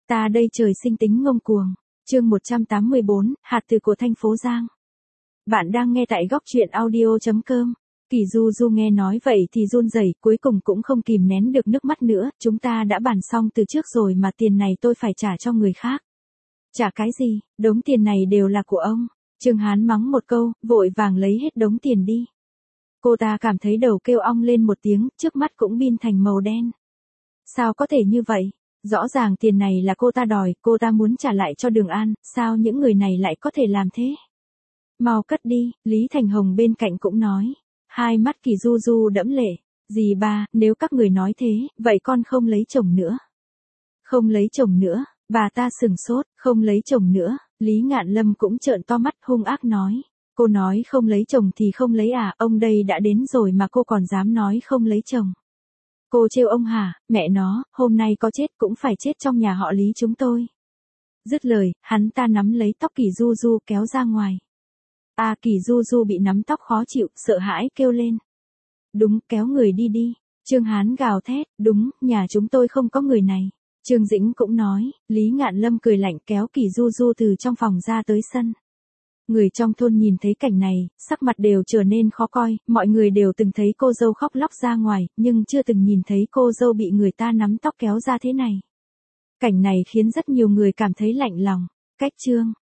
Ta đây trời sinh tính ngông cuồng. Chương 184, hạt từ của thành phố Giang. Bạn đang nghe tại góc truyện audio.com. Kỳ Du Du nghe nói vậy thì run rẩy, cuối cùng cũng không kìm nén được nước mắt nữa, chúng ta đã bàn xong từ trước rồi mà tiền này tôi phải trả cho người khác. Trả cái gì, đống tiền này đều là của ông. Trương Hán mắng một câu, vội vàng lấy hết đống tiền đi. Cô ta cảm thấy đầu kêu ong lên một tiếng, trước mắt cũng bin thành màu đen. Sao có thể như vậy? Rõ ràng tiền này là cô ta đòi, cô ta muốn trả lại cho Đường An, sao những người này lại có thể làm thế? Mau cất đi, Lý Thành Hồng bên cạnh cũng nói. Hai mắt Kỳ Du Du đẫm lệ. Dì ba, nếu các người nói thế, vậy con không lấy chồng nữa. Không lấy chồng nữa, bà ta sừng sốt, không lấy chồng nữa, Lý Ngạn Lâm cũng trợn to mắt hung ác nói. Cô nói không lấy chồng thì không lấy à, ông đây đã đến rồi mà cô còn dám nói không lấy chồng. Cô trêu ông hả, mẹ nó, hôm nay có chết cũng phải chết trong nhà họ Lý chúng tôi. Dứt lời, hắn ta nắm lấy tóc Kỳ Du Du kéo ra ngoài. Kỳ Du Du bị nắm tóc khó chịu, sợ hãi kêu lên. Đúng, kéo người đi đi. Trương Hán gào thét, đúng, nhà chúng tôi không có người này. Trương Dĩnh cũng nói, Lý Ngạn Lâm cười lạnh kéo Kỳ Du Du từ trong phòng ra tới sân. Người trong thôn nhìn thấy cảnh này, sắc mặt đều trở nên khó coi, mọi người đều từng thấy cô dâu khóc lóc ra ngoài, nhưng chưa từng nhìn thấy cô dâu bị người ta nắm tóc kéo ra thế này. Cảnh này khiến rất nhiều người cảm thấy lạnh lòng. Cách chương